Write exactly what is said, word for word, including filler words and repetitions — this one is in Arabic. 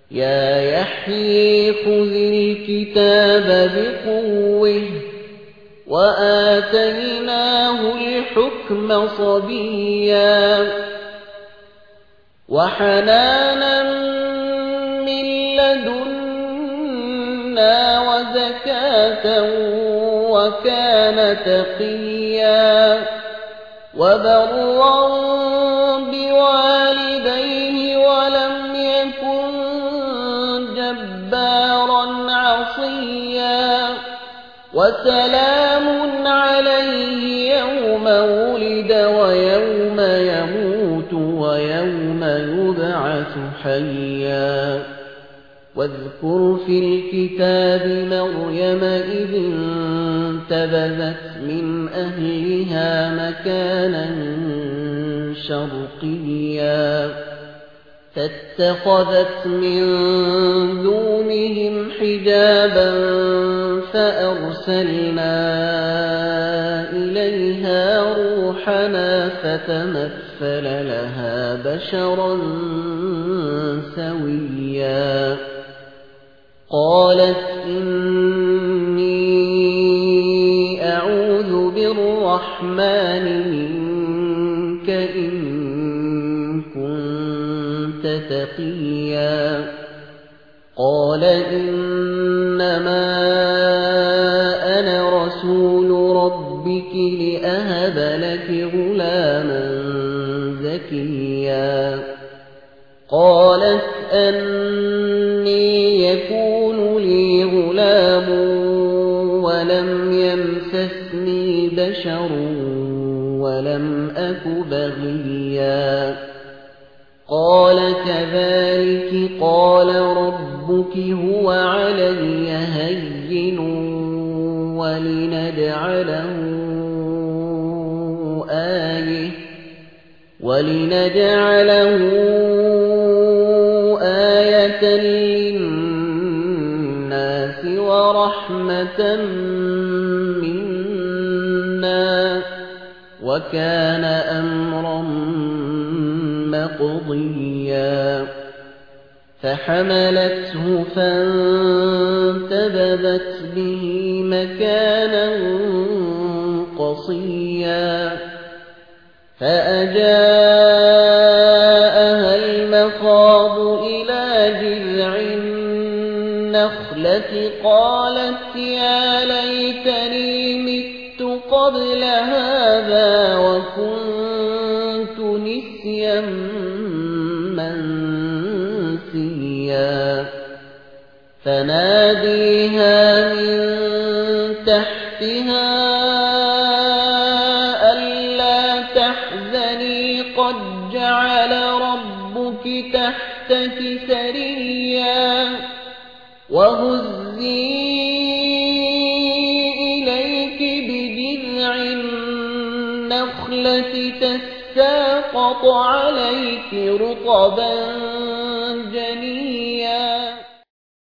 يا يحيى خذ الكتاب بقوة وآتيناه الحكم صبيا وحنانا من لدنا وزكاة وكان تقيا وبرا بوالديه ولم يكن جبارا عصيا وسلام عليه يوم ولد ويوم يموت ويوم يبعث حيا واذكر في الكتاب مريم إذ انتبذت من أهلها مكانا شرقيا فاتخذت من دونهم حجابا فأرسلنا إليها روحنا فتمثل لها بشرا سويا قالت إني أعوذ بالرحمن منك إن كنت تقيا قال إنما أنا رسول ربك لأهب لك غلاما زكيا قالت أني يكون لي غلام ولم يمسسني بشر ولم أك بغيا قال كذلك قال ربك هو علي هين ولنجعله آية ولنجعله آية للناس ورحمة منا وكان أمرا مقضيا فحملته فانتبذت به مكانا قصيا فأجاءها المخاض إلى جذع النخلة قالت يا ليتني مت قبل هذا وكنت نسيا منسيا فناديها من تحتها ألا تحزني قد جعل ربك تحتك سريا وهزي إليك بجذع النخلة تساقط عليك رطبا